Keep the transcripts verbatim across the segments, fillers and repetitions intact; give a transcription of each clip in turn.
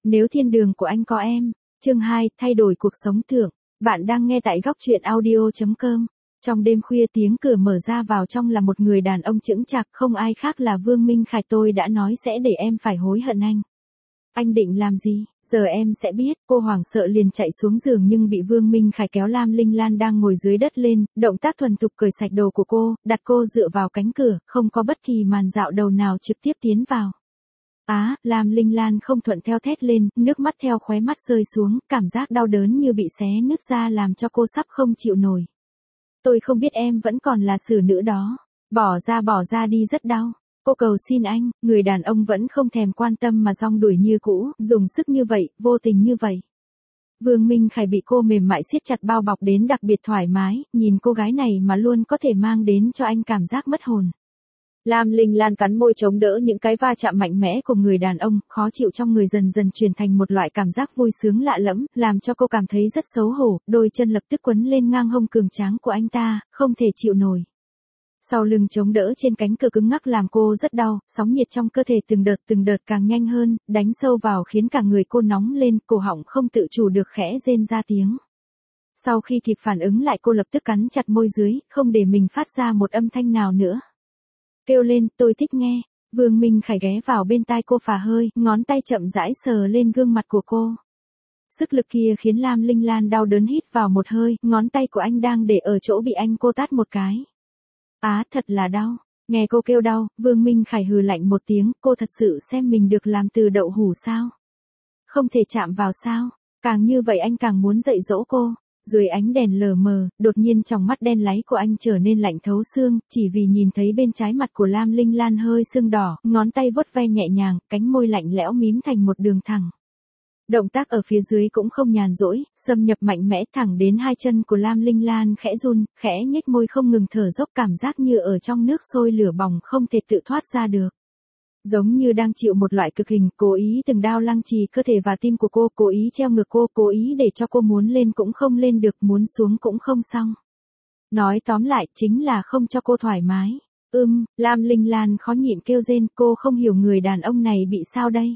Nếu thiên đường của anh có em. Chương hai, thay đổi cuộc sống thượng. Bạn đang nghe tại góc truyện audio chấm com. Trong đêm khuya tiếng cửa mở ra, vào trong là một người đàn ông chững chạc, không ai khác là Vương Minh Khải. Tôi đã nói sẽ để em phải hối hận anh. Anh định làm gì? Giờ em sẽ biết. Cô hoảng sợ liền chạy xuống giường nhưng bị Vương Minh Khải kéo Lam Linh Lan đang ngồi dưới đất lên, động tác thuần thục cởi sạch đồ của cô, đặt cô dựa vào cánh cửa, không có bất kỳ màn dạo đầu nào trực tiếp tiến vào. Á, Lam Linh Lan không thuận theo thét lên, nước mắt theo khóe mắt rơi xuống, cảm giác đau đớn như bị xé nứt ra làm cho cô sắp không chịu nổi. Tôi không biết em vẫn còn là xử nữ đó. Bỏ ra bỏ ra đi, rất đau. Cô cầu xin anh. Người đàn ông vẫn không thèm quan tâm mà rong đuổi như cũ, dùng sức như vậy, vô tình như vậy. Vương Minh Khải bị cô mềm mại siết chặt bao bọc đến đặc biệt thoải mái, nhìn cô gái này mà luôn có thể mang đến cho anh cảm giác mất hồn. Lam Linh Lan cắn môi chống đỡ những cái va chạm mạnh mẽ của người đàn ông, khó chịu trong người dần dần chuyển thành một loại cảm giác vui sướng lạ lẫm, làm cho cô cảm thấy rất xấu hổ, đôi chân lập tức quấn lên ngang hông cường tráng của anh ta, không thể chịu nổi. Sau lưng chống đỡ trên cánh cửa cứng ngắc làm cô rất đau, sóng nhiệt trong cơ thể từng đợt từng đợt càng nhanh hơn, đánh sâu vào khiến cả người cô nóng lên, cổ họng không tự chủ được khẽ rên ra tiếng. Sau khi kịp phản ứng lại, cô lập tức cắn chặt môi dưới, không để mình phát ra một âm thanh nào nữa. Kêu lên, tôi thích nghe. Vương Minh Khải ghé vào bên tai cô phả hơi, ngón tay chậm rãi sờ lên gương mặt của cô. Sức lực kia khiến Lam Linh Lan đau đớn hít vào một hơi, ngón tay của anh đang để ở chỗ bị anh cô tát một cái. Á, thật là đau. Nghe cô kêu đau, Vương Minh Khải hừ lạnh một tiếng, cô thật sự xem mình được làm từ đậu hũ sao? Không thể chạm vào sao? Càng như vậy anh càng muốn dạy dỗ cô. Dưới ánh đèn lờ mờ, đột nhiên trong mắt đen láy của anh trở nên lạnh thấu xương, chỉ vì nhìn thấy bên trái mặt của Lam Linh Lan hơi sưng đỏ, ngón tay vuốt ve nhẹ nhàng, cánh môi lạnh lẽo mím thành một đường thẳng. Động tác ở phía dưới cũng không nhàn rỗi, xâm nhập mạnh mẽ thẳng đến hai chân của Lam Linh Lan, khẽ run, khẽ nhếch môi không ngừng thở dốc, cảm giác như ở trong nước sôi lửa bỏng không thể tự thoát ra được. Giống như đang chịu một loại cực hình, cố ý từng đao lăng trì cơ thể và tim của cô, cố ý treo ngược cô, cố ý để cho cô muốn lên cũng không lên được, muốn xuống cũng không xong. Nói tóm lại, chính là không cho cô thoải mái. Ưm, Lam Linh Lan khó nhịn kêu rên, cô không hiểu người đàn ông này bị sao đây.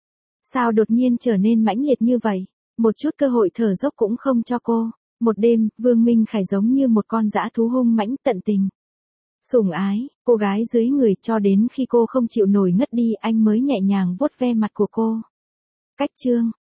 Sao đột nhiên trở nên mãnh liệt như vậy, một chút cơ hội thở dốc cũng không cho cô. Một đêm, Vương Minh Khải giống như một con dã thú hung mãnh tận tình. Sủng ái, cô gái dưới người cho đến khi cô không chịu nổi ngất đi, anh mới nhẹ nhàng vuốt ve mặt của cô. Cách chương,